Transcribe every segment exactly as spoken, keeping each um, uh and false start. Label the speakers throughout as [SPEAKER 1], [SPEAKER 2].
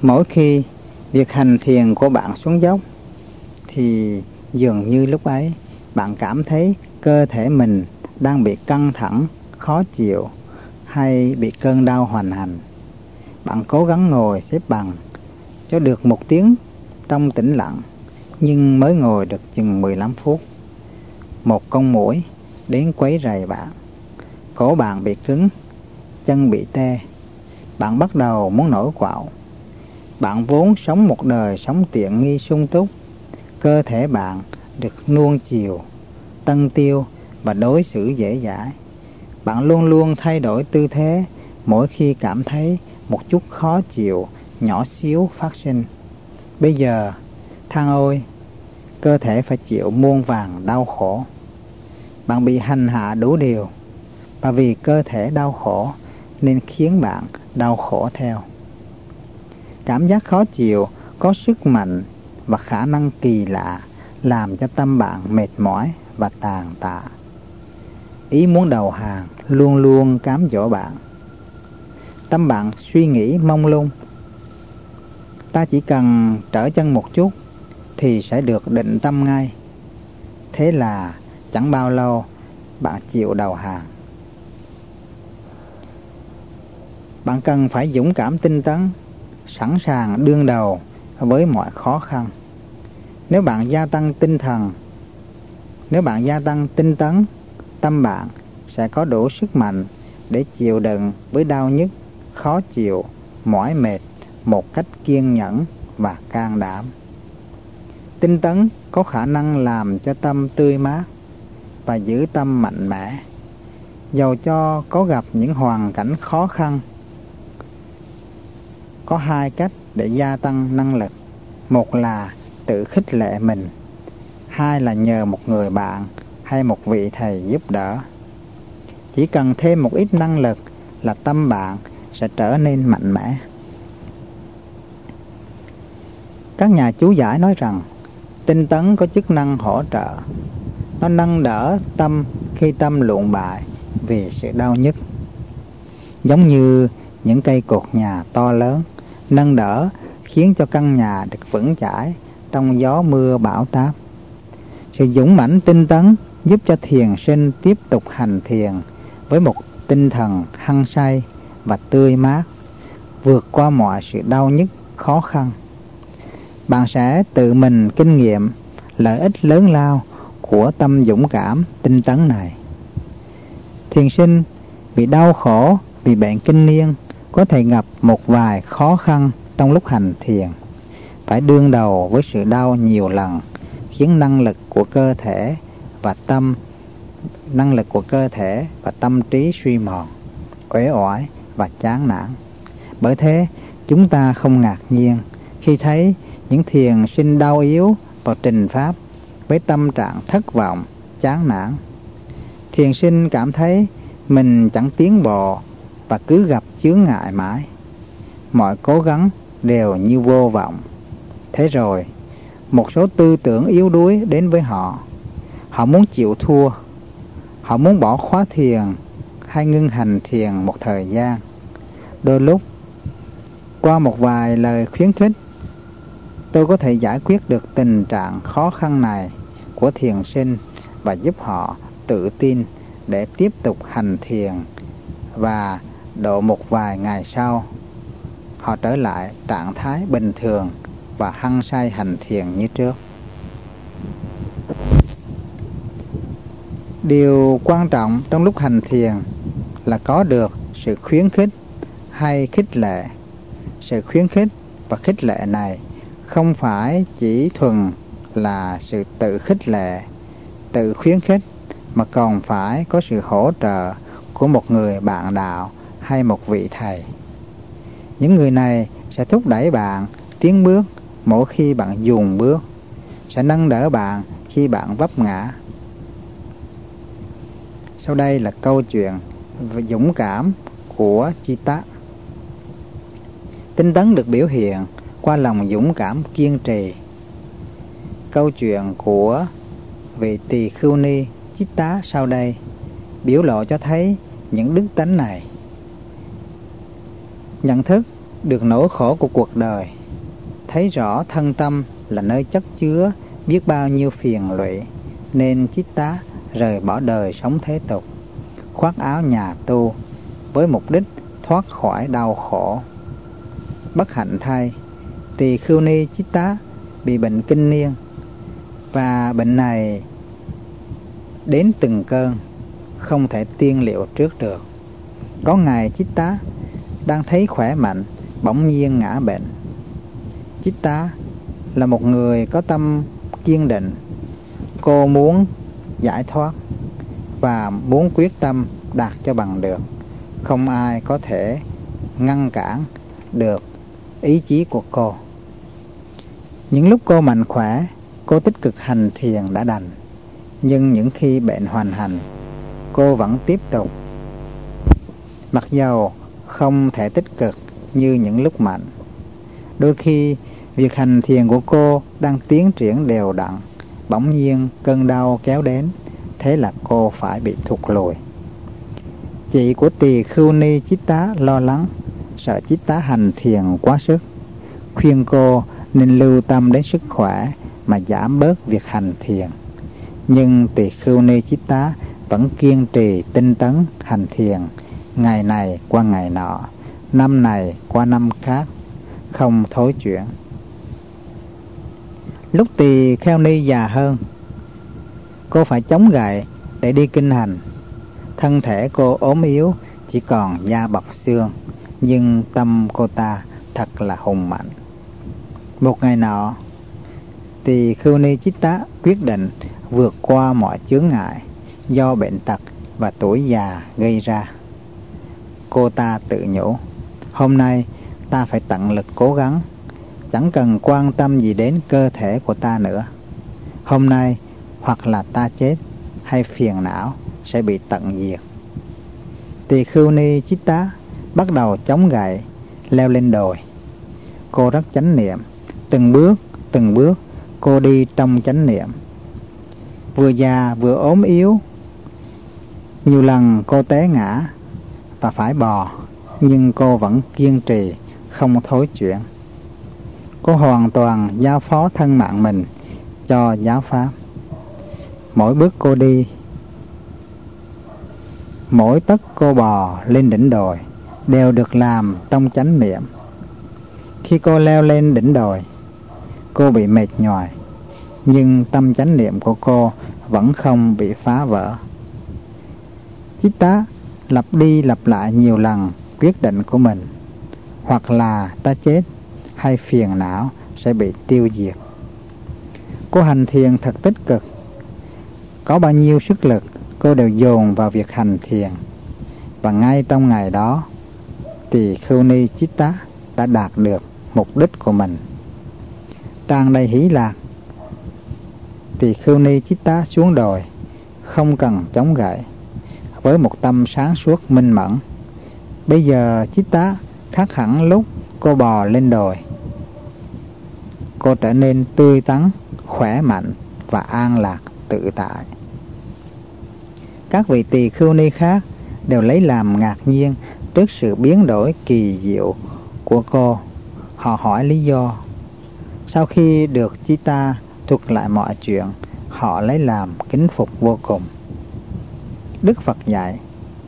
[SPEAKER 1] Mỗi khi việc hành thiền của bạn xuống dốc thì dường như lúc ấy bạn cảm thấy cơ thể mình đang bị căng thẳng, khó chịu hay bị cơn đau hoành hành. Bạn cố gắng ngồi xếp bằng cho được một tiếng trong tĩnh lặng, nhưng mới ngồi được chừng mười lăm phút. Một con muỗi đến quấy rầy bạn, cổ bạn bị cứng, chân bị tê, bạn bắt đầu muốn nổi quạo. Bạn vốn sống một đời sống tiện nghi sung túc, cơ thể bạn được nuông chiều, tân tiêu và đối xử dễ dãi. Bạn luôn luôn thay đổi tư thế mỗi khi cảm thấy một chút khó chịu nhỏ xíu phát sinh. Bây giờ, than ôi, cơ thể phải chịu muôn vàn đau khổ. Bạn bị hành hạ đủ điều, và vì cơ thể đau khổ nên khiến bạn đau khổ theo. Cảm giác khó chịu có sức mạnh và khả năng kỳ lạ làm cho tâm bạn mệt mỏi và tàn tạ. Ý muốn đầu hàng luôn luôn cám dỗ bạn. Tâm bạn suy nghĩ mông lung. Ta chỉ cần trở chân một chút thì sẽ được định tâm ngay. Thế là chẳng bao lâu bạn chịu đầu hàng. Bạn cần phải dũng cảm tinh tấn, sẵn sàng đương đầu với mọi khó khăn. Nếu bạn gia tăng tinh thần, nếu bạn gia tăng tinh tấn, tâm bạn sẽ có đủ sức mạnh để chịu đựng với đau nhức, khó chịu, mỏi mệt một cách kiên nhẫn và can đảm. Tinh tấn có khả năng làm cho tâm tươi mát và giữ tâm mạnh mẽ, dầu cho có gặp những hoàn cảnh khó khăn. Có hai cách để gia tăng năng lực. Một là tự khích lệ mình, hai là nhờ một người bạn hay một vị thầy giúp đỡ. Chỉ cần thêm một ít năng lực là tâm bạn sẽ trở nên mạnh mẽ. Các nhà chú giải nói rằng tinh tấn có chức năng hỗ trợ. Nó nâng đỡ tâm khi tâm lụn bại vì sự đau nhức. Giống như những cây cột nhà to lớn, nâng đỡ khiến cho căn nhà được vững chãi trong gió mưa bão táp. Sự dũng mãnh tinh tấn giúp cho thiền sinh tiếp tục hành thiền với một tinh thần hăng say và tươi mát, vượt qua mọi sự đau nhức, khó khăn. Bạn sẽ tự mình kinh nghiệm lợi ích lớn lao của tâm dũng cảm tinh tấn này. Thiền sinh bị đau khổ vì bệnh kinh niên có thể gặp một vài khó khăn trong lúc hành thiền, phải đương đầu với sự đau nhiều lần, khiến năng lực của cơ thể và tâm năng lực của cơ thể và tâm trí suy mòn, uể oải và chán nản. Bởi thế, chúng ta không ngạc nhiên khi thấy những thiền sinh đau yếu vào trình pháp với tâm trạng thất vọng, chán nản. Thiền sinh cảm thấy mình chẳng tiến bộ và cứ gặp chướng ngại mãi. Mọi cố gắng đều như vô vọng. Thế rồi, một số tư tưởng yếu đuối đến với họ. Họ muốn chịu thua. Họ muốn bỏ khóa thiền hay ngưng hành thiền một thời gian. Đôi lúc, qua một vài lời khuyến khích, tôi có thể giải quyết được tình trạng khó khăn này của thiền sinh và giúp họ tự tin để tiếp tục hành thiền, và độ một vài ngày sau, họ trở lại trạng thái bình thường và hăng say hành thiền như trước. Điều quan trọng trong lúc hành thiền là có được sự khuyến khích hay khích lệ. Sự khuyến khích và khích lệ này không phải chỉ thuần là sự tự khích lệ, tự khuyến khích, mà còn phải có sự hỗ trợ của một người bạn đạo hay một vị thầy. Những người này sẽ thúc đẩy bạn tiến bước mỗi khi bạn dừng bước, sẽ nâng đỡ bạn khi bạn vấp ngã. Sau đây là câu chuyện về dũng cảm của Chitta. Tinh tấn được biểu hiện qua lòng dũng cảm kiên trì. Câu chuyện của vị tỳ khưu ni Chitta sau đây biểu lộ cho thấy những đức tánh này. Nhận thức được nỗi khổ của cuộc đời, thấy rõ thân tâm là nơi chất chứa biết bao nhiêu phiền lụy, nên Chitta rời bỏ đời sống thế tục, khoác áo nhà tu với mục đích thoát khỏi đau khổ. Bất hạnh thay, Tỳ Khưu Ni Chitta bị bệnh kinh niên, và bệnh này đến từng cơn, không thể tiên liệu trước được. Có ngày Chitta đang thấy khỏe mạnh, bỗng nhiên ngã bệnh. Chitta là một người có tâm kiên định. Cô muốn giải thoát và muốn quyết tâm đạt cho bằng được. Không ai có thể ngăn cản được ý chí của cô. Những lúc cô mạnh khỏe, cô tích cực hành thiền đã đành. Nhưng những khi bệnh hoành hành, cô vẫn tiếp tục. Mặc dầu không thể tích cực như những lúc mạnh. Đôi khi, việc hành thiền của cô đang tiến triển đều đặn, bỗng nhiên cơn đau kéo đến, thế là cô phải bị thụt lùi. Chị của Tỳ Khưu Ni Chitta lo lắng, sợ Chitta hành thiền quá sức, khuyên cô nên lưu tâm đến sức khỏe mà giảm bớt việc hành thiền. Nhưng Tỳ Khưu Ni Chitta vẫn kiên trì tinh tấn hành thiền, ngày này qua ngày nọ, năm này qua năm khác, không thối chuyển. Lúc Tỳ Kheo Ni già hơn, cô phải chống gậy để đi kinh hành. Thân thể cô ốm yếu, chỉ còn da bọc xương, nhưng tâm cô ta thật là hùng mạnh. Một ngày nọ, Tỳ Khưu Ni Chitta quyết định vượt qua mọi chướng ngại do bệnh tật và tuổi già gây ra. Cô ta tự nhủ, hôm nay ta phải tận lực cố gắng, chẳng cần quan tâm gì đến cơ thể của ta nữa. Hôm nay hoặc là ta chết hay phiền não sẽ bị tận diệt. Tỳ Khưu Ni Chitta bắt đầu chống gậy, leo lên đồi. Cô rất chánh niệm, từng bước, từng bước cô đi trong chánh niệm. Vừa già vừa ốm yếu, nhiều lần cô té ngã và phải bò, nhưng cô vẫn kiên trì, không thối chuyển. Cô hoàn toàn giao phó thân mạng mình cho giáo pháp. Mỗi bước cô đi, mỗi tấc cô bò lên đỉnh đồi đều được làm trong chánh niệm. Khi cô leo lên đỉnh đồi, cô bị mệt nhoài, nhưng tâm chánh niệm của cô vẫn không bị phá vỡ. Chitta lặp đi lặp lại nhiều lần quyết định của mình, hoặc là ta chết hay phiền não sẽ bị tiêu diệt. Cô hành thiền thật tích cực. Có bao nhiêu sức lực cô đều dồn vào việc hành thiền. Và ngay trong ngày đó, Tỳ Khưu Ni Chitta đã đạt được mục đích của mình. Tràn đầy hỷ lạc, Tỳ Khưu Ni Chitta xuống đồi, không cần chống gậy, với một tâm sáng suốt minh mẫn. Bây giờ Chitta khác hẳn lúc cô bò lên đồi. Cô trở nên tươi tắn, khỏe mạnh và an lạc tự tại. Các vị Tỳ Khưu Ni khác đều lấy làm ngạc nhiên trước sự biến đổi kỳ diệu của cô. Họ hỏi lý do. Sau khi được Chitta thuật lại mọi chuyện, họ lấy làm kính phục vô cùng. Đức Phật dạy,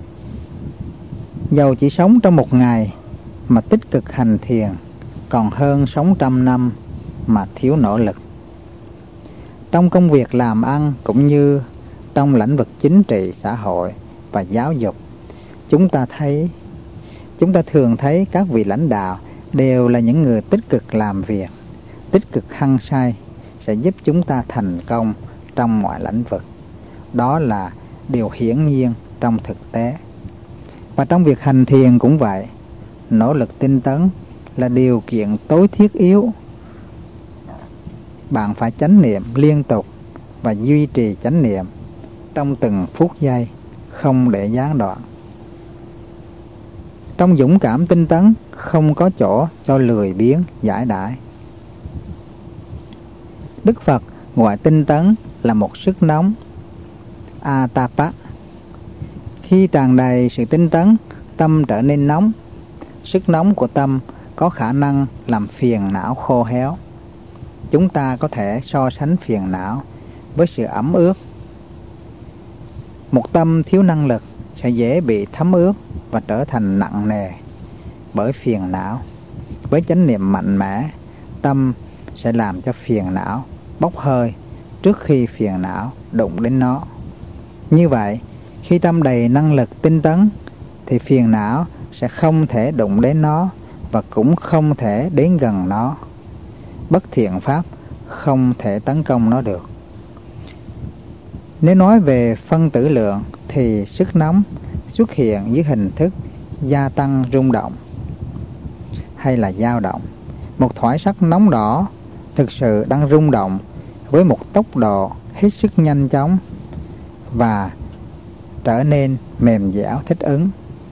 [SPEAKER 1] dầu chỉ sống trong một ngày mà tích cực hành thiền, còn hơn sống trăm năm mà thiếu nỗ lực. Trong công việc làm ăn cũng như trong lĩnh vực chính trị, xã hội và giáo dục, chúng ta thấy chúng ta thường thấy các vị lãnh đạo đều là những người tích cực làm việc, tích cực hăng say, sẽ giúp chúng ta thành công trong mọi lĩnh vực. Đó là điều hiển nhiên trong thực tế. Và trong việc hành thiền cũng vậy, nỗ lực tinh tấn là điều kiện tối thiết yếu. Bạn phải chánh niệm liên tục và duy trì chánh niệm trong từng phút giây, không để gián đoạn. Trong dũng cảm tinh tấn không có chỗ cho lười biếng giải đãi. Đức Phật gọi tinh tấn là một sức nóng, Atapa. Khi tràn đầy sự tinh tấn, tâm trở nên nóng. Sức nóng của tâm có khả năng làm phiền não khô héo. Chúng ta có thể so sánh phiền não với sự ẩm ướt. Một tâm thiếu năng lực sẽ dễ bị thấm ướt và trở thành nặng nề bởi phiền não. Với chánh niệm mạnh mẽ, tâm sẽ làm cho phiền não bốc hơi trước khi phiền não đụng đến nó. Như vậy, khi tâm đầy năng lực tinh tấn thì phiền não sẽ không thể đụng đến nó và cũng không thể đến gần nó. Bất thiện pháp không thể tấn công nó được. Nếu nói về phân tử lượng thì sức nóng xuất hiện dưới hình thức gia tăng rung động hay là dao động. Một thoại sắc nóng đỏ thực sự đang rung động với một tốc độ hết sức nhanh chóng và trở nên mềm dẻo thích ứng.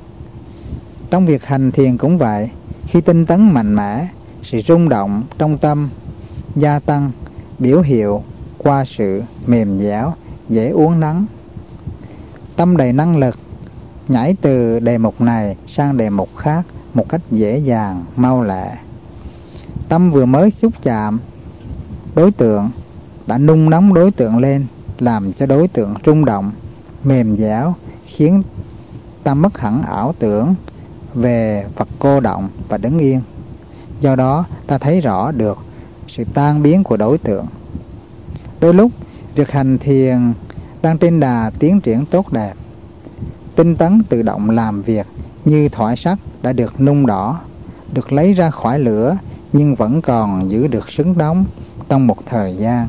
[SPEAKER 1] Trong việc hành thiền cũng vậy, khi tinh tấn mạnh mẽ, sự rung động trong tâm gia tăng biểu hiệu qua sự mềm dẻo, dễ uốn nắn. Tâm đầy năng lực nhảy từ đề mục này sang đề mục khác một cách dễ dàng, mau lẹ. Tâm vừa mới xúc chạm đối tượng đã nung nóng đối tượng lên, làm cho đối tượng rung động, mềm dẻo, khiến ta mất hẳn ảo tưởng về vật cô động và đứng yên. Do đó ta thấy rõ được sự tan biến của đối tượng. Đôi lúc việc hành thiền đang trên đà tiến triển tốt đẹp. Tinh tấn tự động làm việc như thoại sắt đã được nung đỏ, được lấy ra khỏi lửa nhưng vẫn còn giữ được sức nóng trong một thời gian.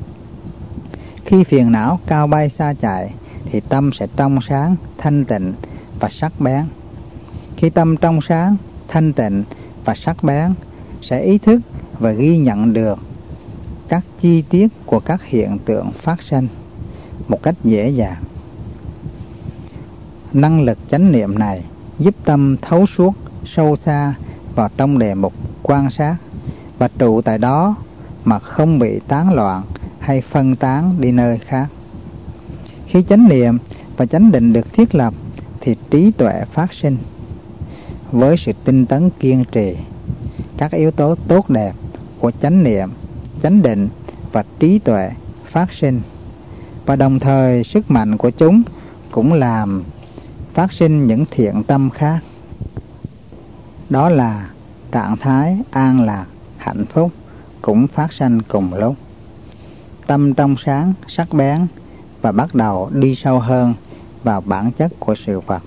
[SPEAKER 1] Khi phiền não cao bay xa chạy thì tâm sẽ trong sáng, thanh tịnh và sắc bén. Khi tâm trong sáng, thanh tịnh và sắc bén sẽ ý thức và ghi nhận được các chi tiết của các hiện tượng phát sinh một cách dễ dàng. Năng lực chánh niệm này giúp tâm thấu suốt sâu xa vào trong đề mục quan sát và trụ tại đó mà không bị tán loạn hay phân tán đi nơi khác. Khi chánh niệm và chánh định được thiết lập thì trí tuệ phát sinh. Với sự tinh tấn kiên trì, các yếu tố tốt đẹp của chánh niệm, chánh định và trí tuệ phát sinh, và đồng thời sức mạnh của chúng cũng làm phát sinh những thiện tâm khác. Đó là trạng thái an lạc, hạnh phúc cũng phát sinh cùng lúc. Tâm trong sáng, sắc bén và bắt đầu đi sâu hơn vào bản chất của sự vật.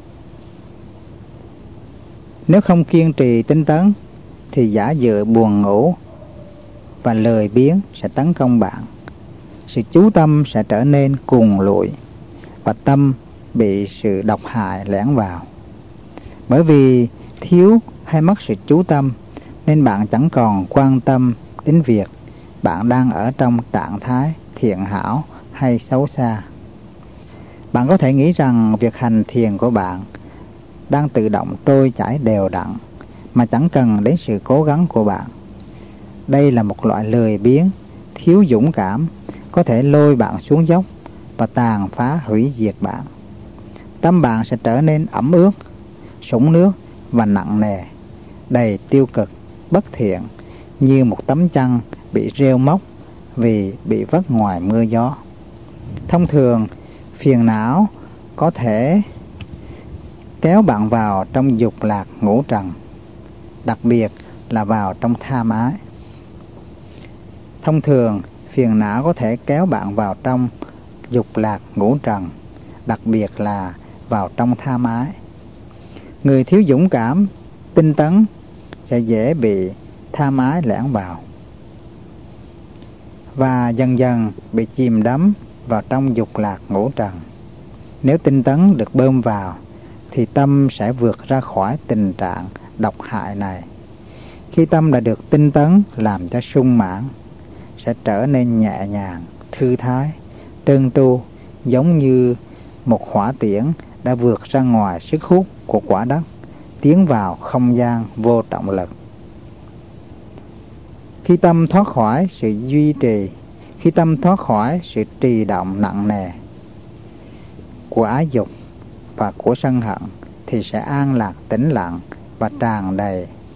[SPEAKER 1] Nếu không kiên trì tinh tấn thì giả dựa buồn ngủ và lười biếng sẽ tấn công bạn. Sự chú tâm sẽ trở nên cuồng lụi và tâm bị sự độc hại lẻn vào. Bởi vì thiếu hay mất sự chú tâm nên bạn chẳng còn quan tâm đến việc bạn đang ở trong trạng thái thiện hảo hay xấu xa. Bạn có thể nghĩ rằng việc hành thiền của bạn đang tự động trôi chảy đều đặn mà chẳng cần đến sự cố gắng của bạn. Đây là một loại lười biếng, thiếu dũng cảm có thể lôi bạn xuống dốc và tàn phá hủy diệt bạn. Tâm bạn sẽ trở nên ẩm ướt, sũng nước và nặng nề, đầy tiêu cực, bất thiện, như một tấm chăn bị rêu móc vì bị vất ngoài mưa gió. Thông thường, phiền não có thể kéo bạn vào trong dục lạc ngũ trần, đặc biệt là vào trong tham ái. Thông thường, phiền não có thể kéo bạn vào trong dục lạc ngũ trần, đặc biệt là vào trong tham ái. Người thiếu dũng cảm, tinh tấn sẽ dễ bị tham ái lẻn vào và dần dần bị chìm đắm vào trong dục lạc ngũ trần. Nếu tinh tấn được bơm vào thì tâm sẽ vượt ra khỏi tình trạng độc hại này. Khi tâm đã được tinh tấn làm cho sung mãn, sẽ trở nên nhẹ nhàng, thư thái, trơn tru, giống như một hỏa tiễn đã vượt ra ngoài sức hút của quả đất, tiến vào không gian vô trọng lực. Khi tâm thoát khỏi sự duy trì, khi tâm thoát khỏi sự trì động nặng nề của ái dục và của sân hận, thì sẽ an lạc, tĩnh lặng và tràn đầy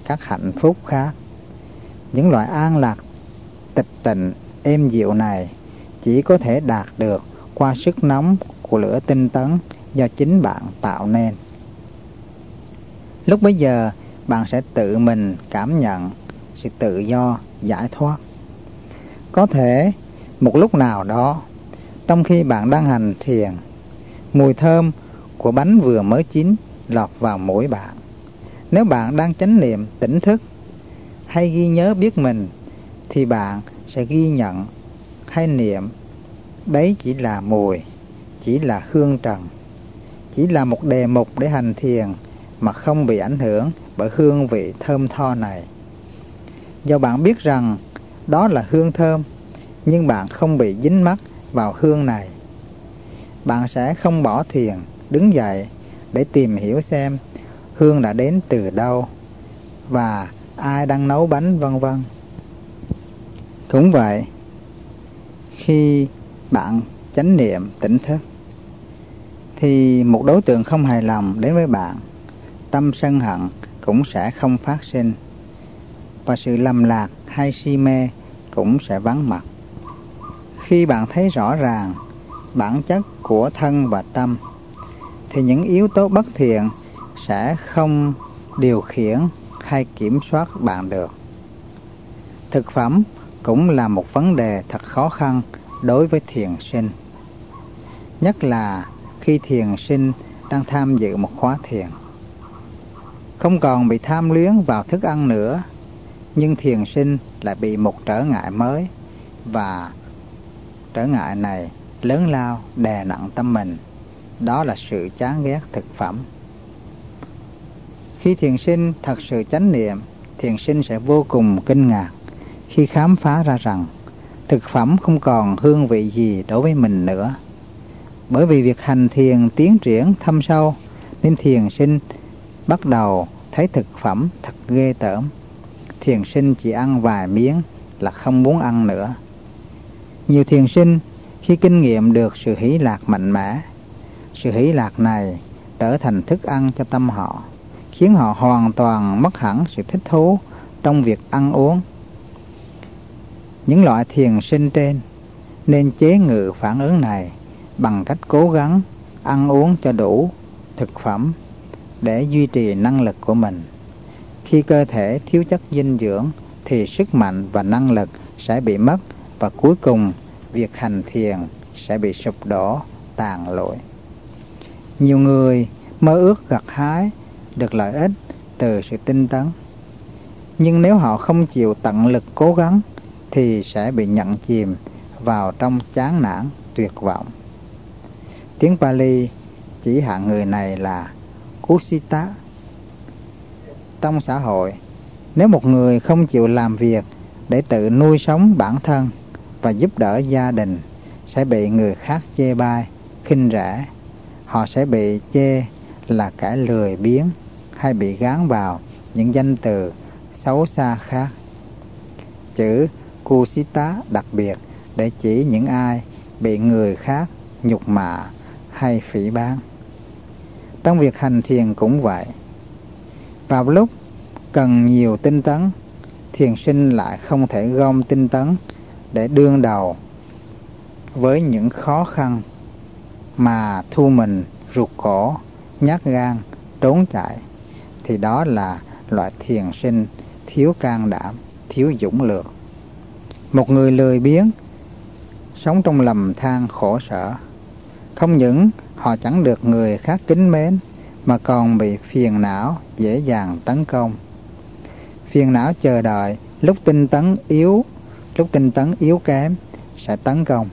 [SPEAKER 1] các hạnh phúc khác. Những loại an lạc tịch tịnh êm dịu này chỉ có thể đạt được qua sức nóng của lửa tinh tấn do chính bạn tạo nên. Lúc bấy giờ bạn sẽ tự mình cảm nhận sự tự do, giải thoát. Có thể một lúc nào đó, trong khi bạn đang hành thiền, mùi thơm của bánh vừa mới chín lọt vào mũi bạn. Nếu bạn đang chánh niệm tỉnh thức hay ghi nhớ biết mình, thì bạn sẽ ghi nhận hay niệm đấy chỉ là mùi, chỉ là hương trần, chỉ là một đề mục để hành thiền mà không bị ảnh hưởng bởi hương vị thơm tho này. Do bạn biết rằng đó là hương thơm, nhưng bạn không bị dính mắc vào hương này. Bạn sẽ không bỏ thiền, đứng dậy để tìm hiểu xem hương đã đến từ đâu và ai đang nấu bánh, vân vân. Cũng vậy, khi bạn chánh niệm tỉnh thức, thì một đối tượng không hài lòng đến với bạn, tâm sân hận cũng sẽ không phát sinh, và sự lầm lạc hay si mê cũng sẽ vắng mặt. Khi bạn thấy rõ ràng bản chất của thân và tâm, thì những yếu tố bất thiện sẽ không điều khiển hay kiểm soát bạn được. Thực phẩm cũng là một vấn đề thật khó khăn đối với thiền sinh, nhất là khi thiền sinh đang tham dự một khóa thiền. Không còn bị tham luyến vào thức ăn nữa, nhưng thiền sinh lại bị một trở ngại mới, và trở ngại này lớn lao đè nặng tâm mình. Đó là sự chán ghét thực phẩm. Khi thiền sinh thật sự chánh niệm, thiền sinh sẽ vô cùng kinh ngạc khi khám phá ra rằng thực phẩm không còn hương vị gì đối với mình nữa. Bởi vì việc hành thiền tiến triển thâm sâu, nên thiền sinh bắt đầu thấy thực phẩm thật ghê tởm. Thiền sinh chỉ ăn vài miếng là không muốn ăn nữa. Nhiều thiền sinh khi kinh nghiệm được sự hỷ lạc mạnh mẽ, sự hỷ lạc này trở thành thức ăn cho tâm họ, khiến họ hoàn toàn mất hẳn sự thích thú trong việc ăn uống. Những loại thiền sinh trên nên chế ngự phản ứng này bằng cách cố gắng ăn uống cho đủ thực phẩm để duy trì năng lực của mình. Khi cơ thể thiếu chất dinh dưỡng thì sức mạnh và năng lực sẽ bị mất, và cuối cùng việc hành thiền sẽ bị sụp đổ, tàn lụi. Nhiều người mơ ước gặt hái được lợi ích từ sự tinh tấn, nhưng nếu họ không chịu tận lực cố gắng thì sẽ bị nhận chìm vào trong chán nản, tuyệt vọng. Tiếng Pali chỉ hạng người này là Kusita. Trong xã hội, nếu một người không chịu làm việc để tự nuôi sống bản thân và giúp đỡ gia đình, sẽ bị người khác chê bai, khinh rẻ. Họ sẽ bị chê là kẻ lười biếng, hay bị gán vào những danh từ xấu xa khác. Chữ Kusita đặc biệt để chỉ những ai bị người khác nhục mạ hay phỉ báng. Trong việc hành thiền cũng vậy. Vào lúc cần nhiều tinh tấn, thiền sinh lại không thể gom tinh tấn để đương đầu với những khó khăn, mà thu mình ruột cổ, nhát gan, trốn chạy, thì đó là loại thiền sinh thiếu can đảm, thiếu dũng lược. Một người lười biếng, sống trong lầm than khổ sở, không những họ chẳng được người khác kính mến, mà còn bị phiền não dễ dàng tấn công. Phiền não chờ đợi lúc tinh tấn yếu, lúc tinh tấn yếu kém sẽ tấn công.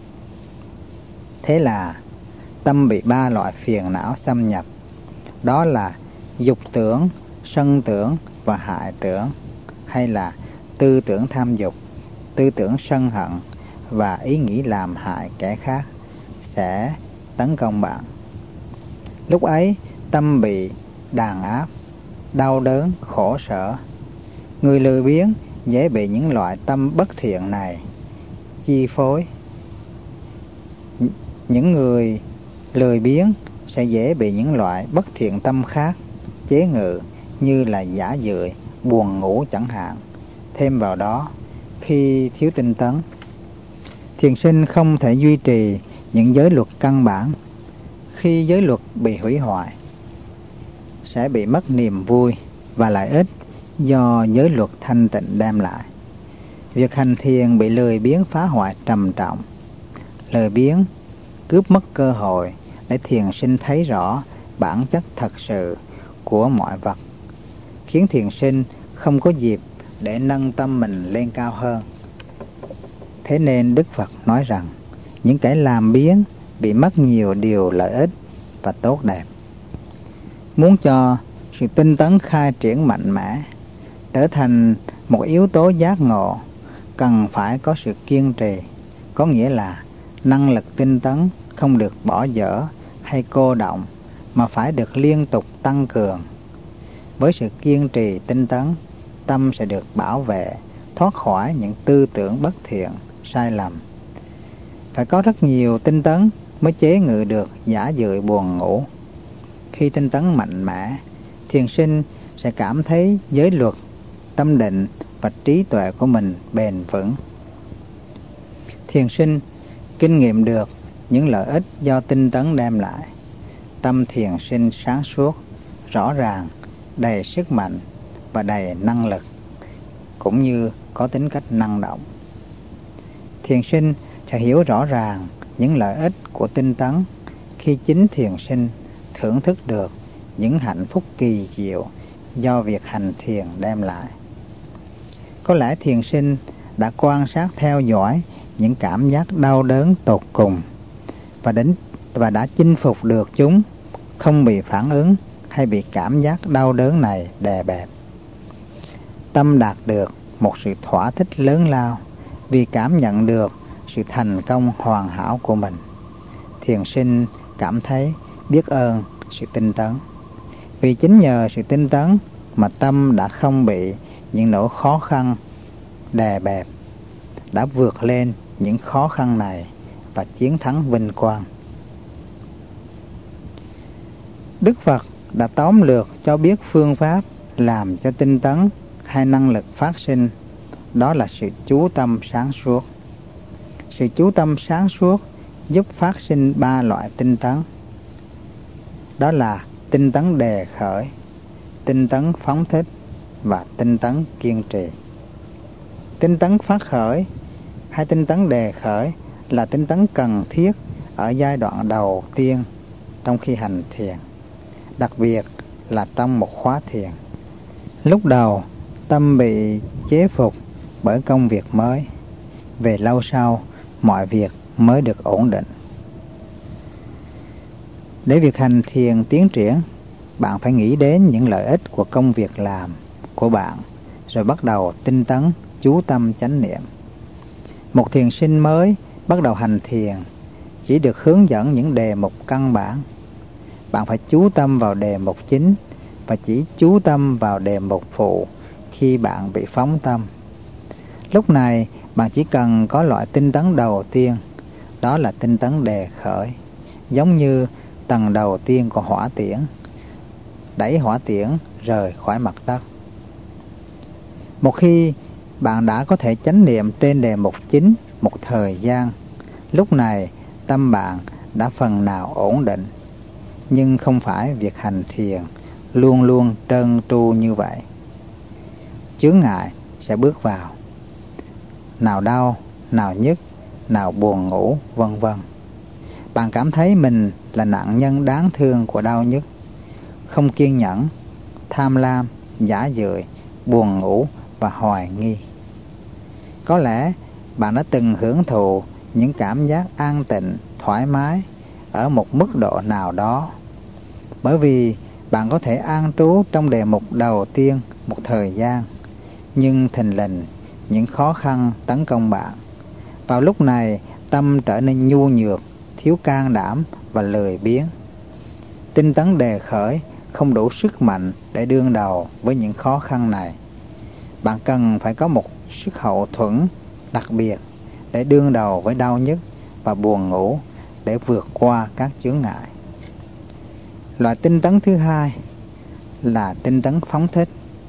[SPEAKER 1] Thế là tâm bị ba loại phiền não xâm nhập. Đó là dục tưởng, sân tưởng và hại tưởng, hay là tư tưởng tham dục, tư tưởng sân hận và ý nghĩ làm hại kẻ khác sẽ tấn công bạn. Lúc ấy tâm bị đàn áp, đau đớn, khổ sở. Người lười biếng dễ bị những loại tâm bất thiện này chi phối. Những người lười biếng sẽ dễ bị những loại bất thiện tâm khác chế ngự, như là giả dưỡi, buồn ngủ chẳng hạn. Thêm vào đó, khi thiếu tinh tấn, thiền sinh không thể duy trì những giới luật căn bản. Khi giới luật bị hủy hoại, sẽ bị mất niềm vui và lợi ích do giới luật thanh tịnh đem lại. Việc hành thiền bị lười biếng phá hoại trầm trọng. Lười biếng cướp mất cơ hội để thiền sinh thấy rõ bản chất thật sự của mọi vật, khiến thiền sinh không có dịp để nâng tâm mình lên cao hơn. Thế nên Đức Phật nói rằng những kẻ làm biếng bị mất nhiều điều lợi ích và tốt đẹp. Muốn cho sự tinh tấn khai triển mạnh mẽ, trở thành một yếu tố giác ngộ, cần phải có sự kiên trì, có nghĩa là năng lực tinh tấn không được bỏ dở hay cô động, mà phải được liên tục tăng cường. Với sự kiên trì tinh tấn, tâm sẽ được bảo vệ, thoát khỏi những tư tưởng bất thiện, sai lầm. Phải có rất nhiều tinh tấn mới chế ngự được giả dự buồn ngủ. Khi tinh tấn mạnh mẽ, thiền sinh sẽ cảm thấy giới luật, tâm định và trí tuệ của mình bền vững. Thiền sinh kinh nghiệm được những lợi ích do tinh tấn đem lại. Tâm thiền sinh sáng suốt, rõ ràng, đầy sức mạnh và đầy năng lực, cũng như có tính cách năng động. Thiền sinh sẽ hiểu rõ ràng những lợi ích của tinh tấn khi chính thiền sinh thưởng thức được những hạnh phúc kỳ diệu do việc hành thiền đem lại. Có lẽ thiền sinh đã quan sát theo dõi những cảm giác đau đớn tột cùng và đến và đã chinh phục được chúng, không bị phản ứng hay bị cảm giác đau đớn này đè bẹp. Tâm đạt được một sự thỏa thích lớn lao vì cảm nhận được sự thành công hoàn hảo của mình. Thiền sinh cảm thấy biết ơn sự tinh tấn, vì chính nhờ sự tinh tấn mà tâm đã không bị những nỗi khó khăn đè bẹp, đã vượt lên những khó khăn này và chiến thắng vinh quang. Đức Phật đã tóm lược cho biết phương pháp làm cho tinh tấn hay năng lực phát sinh, đó là sự chú tâm sáng suốt. Sự chú tâm sáng suốt giúp phát sinh ba loại tinh tấn. Đó là tinh tấn đề khởi, tinh tấn phóng thích và tinh tấn kiên trì. Tinh tấn phát khởi hay tinh tấn đề khởi là tinh tấn cần thiết ở giai đoạn đầu tiên trong khi hành thiền, đặc biệt là trong một khóa thiền. Lúc đầu, tâm bị chế phục bởi công việc mới. Về lâu sau, mọi việc mới được ổn định. Để việc hành thiền tiến triển, bạn phải nghĩ đến những lợi ích của công việc làm của bạn, rồi bắt đầu tinh tấn, chú tâm chánh niệm. Một thiền sinh mới bắt đầu hành thiền chỉ được hướng dẫn những đề mục căn bản. Bạn phải chú tâm vào đề mục chính và chỉ chú tâm vào đề mục phụ khi bạn bị phóng tâm. Lúc này, bạn chỉ cần có loại tinh tấn đầu tiên, đó là tinh tấn đề khởi, giống như tầng đầu tiên của hỏa tiễn, đẩy hỏa tiễn rời khỏi mặt đất. Một khi bạn đã có thể chánh niệm trên đề mục chính một thời gian, lúc này tâm bạn đã phần nào ổn định. Nhưng không phải việc hành thiền luôn luôn trơn tru như vậy. Chướng ngại sẽ bước vào, nào đau, nào nhức, nào buồn ngủ, vân vân. Bạn cảm thấy mình là nạn nhân đáng thương của đau nhức, không kiên nhẫn, tham lam, giả dười, buồn ngủ và hoài nghi. Có lẽ bạn đã từng hưởng thụ những cảm giác an tịnh, thoải mái ở một mức độ nào đó, bởi vì bạn có thể an trú trong đề mục đầu tiên một thời gian, nhưng thình lình những khó khăn tấn công bạn. Vào lúc này, tâm trở nên nhu nhược, thiếu can đảm và lười biếng. Tinh tấn đề khởi không đủ sức mạnh để đương đầu với những khó khăn này. Bạn cần phải có một sức hậu thuẫn đặc biệt để đương đầu với đau nhức và buồn ngủ, để vượt qua các chướng ngại. Loại tinh tấn thứ hai là tinh tấn phóng thích.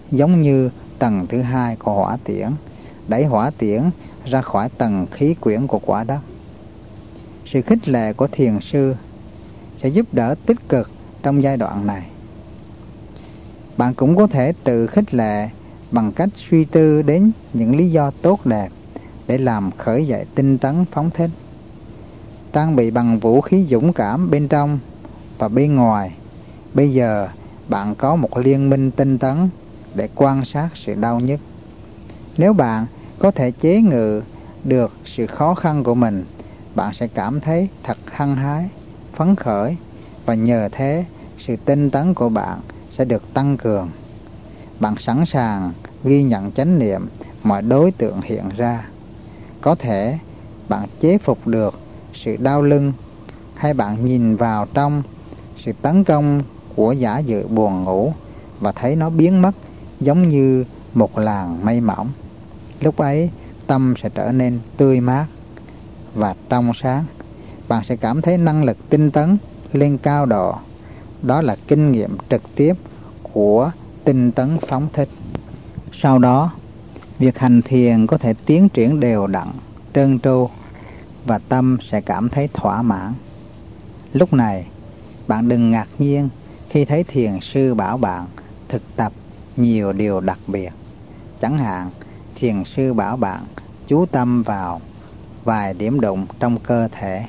[SPEAKER 1] giống như tầng thứ hai của hỏa tiễn, đẩy hỏa tiễn ra khỏi tầng khí quyển của quả đất. Sự khích lệ của thiền sư sẽ giúp đỡ tích cực trong giai đoạn này. Bạn cũng có thể tự khích lệ bằng cách suy tư đến những lý do tốt đẹp để làm khởi dậy tinh tấn phóng thích. Trang bị bằng vũ khí dũng cảm bên trong và bên ngoài, bây giờ bạn có một liên minh tinh tấn để quan sát sự đau nhức. Nếu bạn có thể chế ngự được sự khó khăn của mình, bạn sẽ cảm thấy thật hăng hái, phấn khởi, và nhờ thế sự tinh tấn của bạn sẽ được tăng cường. Bạn sẵn sàng ghi nhận chánh niệm mọi đối tượng hiện ra. Có thể bạn chế phục được sự đau lưng, hay bạn nhìn vào trong sự tấn công của giả dự buồn ngủ và thấy nó biến mất giống như một làn mây mỏng. Lúc ấy tâm sẽ trở nên tươi mát và trong sáng. Bạn sẽ cảm thấy năng lực tinh tấn lên cao độ. Đó là kinh nghiệm trực tiếp của tinh tấn phóng thích. Sau đó, việc hành thiền có thể tiến triển đều đặn, trơn tru, và tâm sẽ cảm thấy thỏa mãn. Lúc này, bạn đừng ngạc nhiên khi thấy thiền sư bảo bạn thực tập nhiều điều đặc biệt. Chẳng hạn, thiền sư bảo bạn chú tâm vào vài điểm đụng trong cơ thể.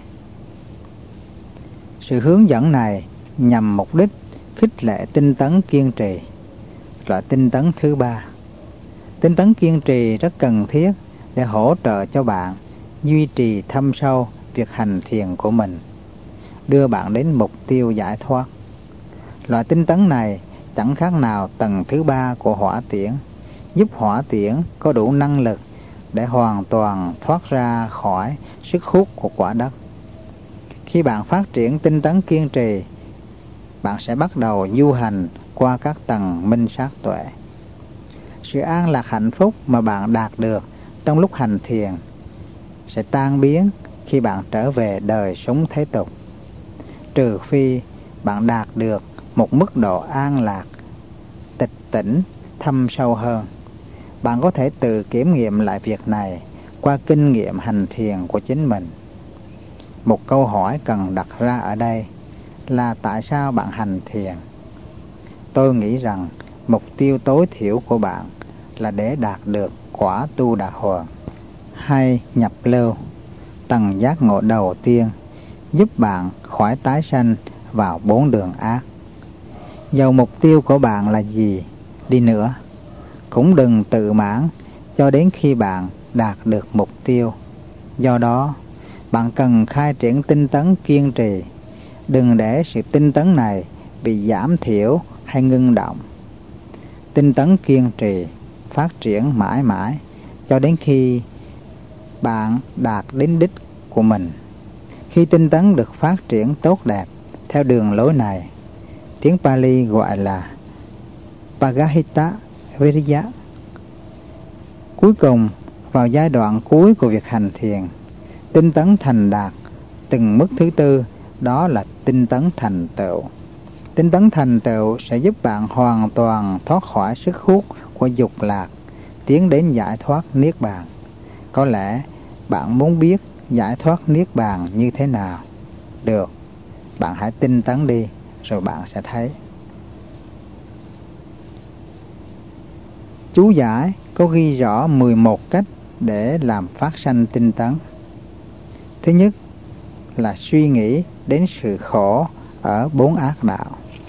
[SPEAKER 1] Sự hướng dẫn này nhằm mục đích khích lệ tinh tấn kiên trì. Loại tinh tấn thứ ba. Tinh tấn kiên trì rất cần thiết để hỗ trợ cho bạn duy trì thâm sâu việc hành thiền của mình, đưa bạn đến mục tiêu giải thoát. Loại tinh tấn này chẳng khác nào tầng thứ ba của hỏa tiễn, giúp hỏa tiễn có đủ năng lực để hoàn toàn thoát ra khỏi sức hút của quả đất. Khi bạn phát triển tinh tấn kiên trì, bạn sẽ bắt đầu du hành qua các tầng minh sát tuệ. Sự an lạc hạnh phúc mà bạn đạt được trong lúc hành thiền sẽ tan biến khi bạn trở về đời sống thế tục, trừ phi bạn đạt được một mức độ an lạc, tịch tỉnh, thâm sâu hơn. Bạn có thể tự kiểm nghiệm lại việc này qua kinh nghiệm hành thiền của chính mình. Một câu hỏi cần đặt ra ở đây là tại sao bạn hành thiền? Tôi nghĩ rằng mục tiêu tối thiểu của bạn là để đạt được quả tu đà hoàn hay nhập lưu, tầng giác ngộ đầu tiên, giúp bạn khỏi tái sanh vào bốn đường ác. Dầu mục tiêu của bạn là gì đi nữa, cũng đừng tự mãn cho đến khi bạn đạt được mục tiêu. Do đó, bạn cần khai triển tinh tấn kiên trì. Đừng để sự tinh tấn này bị giảm thiểu hay ngưng động. Tinh tấn kiên trì phát triển mãi mãi cho đến khi bạn đạt đến đích của mình. Khi tinh tấn được phát triển tốt đẹp theo đường lối này, tiếng Pali gọi là Pagahita Viriya. Cuối cùng, vào giai đoạn cuối của việc hành thiền, tinh tấn thành đạt từng mức thứ tư, đó là tinh tấn thành tựu. Tinh tấn thành tựu sẽ giúp bạn hoàn toàn thoát khỏi sức hút của dục lạc, tiến đến giải thoát niết bàn. Có lẽ bạn muốn biết giải thoát niết bàn như thế nào? Được, bạn hãy tinh tấn đi, rồi bạn sẽ thấy. Chú giải có ghi rõ mười một cách để làm phát sanh tinh tấn. Thứ nhất là suy nghĩ đến sự khổ ở bốn ác đạo.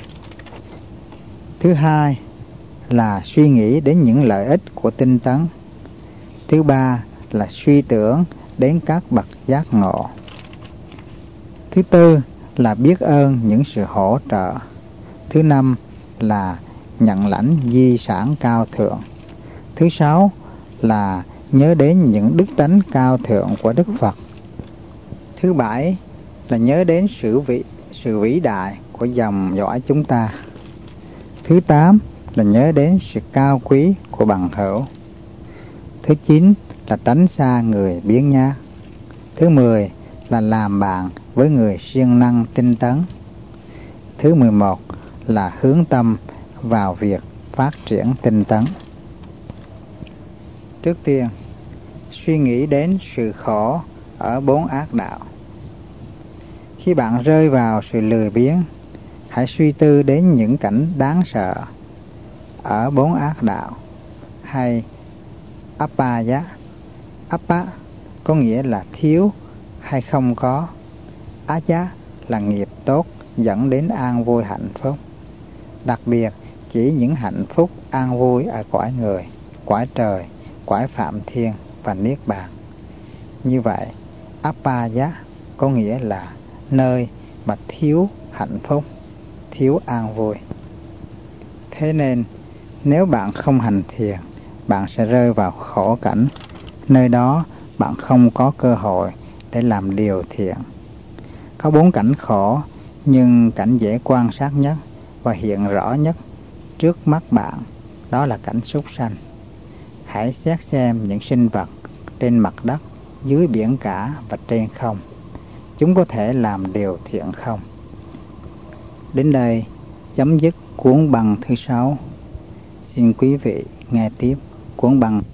[SPEAKER 1] Thứ hai là suy nghĩ đến những lợi ích của tinh tấn. Thứ ba là suy tưởng đến các bậc giác ngộ. Thứ tư là biết ơn những sự hỗ trợ. Thứ năm là nhận lãnh di sản cao thượng. Thứ sáu là nhớ đến những đức tánh cao thượng của Đức Phật. Thứ bảy là nhớ đến sự vĩ, sự vĩ đại của dòng dõi chúng ta. Thứ tám là nhớ đến sự cao quý của bằng hữu. Thứ chín là tránh xa người biếng nhác. Thứ mười là làm bạn với người siêng năng tinh tấn. Thứ mười một là hướng tâm vào việc phát triển tinh tấn. Trước tiên, suy nghĩ đến sự khổ ở bốn ác đạo. Khi bạn rơi vào sự lười biếng, hãy suy tư đến những cảnh đáng sợ ở bốn ác đạo hay Appaya. Appa có nghĩa là thiếu hay không có. Aya là nghiệp tốt dẫn đến an vui hạnh phúc. Đặc biệt chỉ những hạnh phúc an vui ở cõi người, cõi trời, cõi phạm thiên và niết bàn. Như vậy, Appaya có nghĩa là nơi mà thiếu hạnh phúc, thiếu an vui. Thế nên, nếu bạn không hành thiền, bạn sẽ rơi vào khổ cảnh. Nơi đó, bạn không có cơ hội để làm điều thiện. Có bốn cảnh khổ, nhưng cảnh dễ quan sát nhất và hiện rõ nhất trước mắt bạn, đó là cảnh súc sanh. Hãy xét xem những sinh vật trên mặt đất, dưới biển cả và trên không. Chúng có thể làm điều thiện không? Đến đây, chấm dứt cuốn băng thứ sáu. Xin quý vị nghe tiếp cuốn băng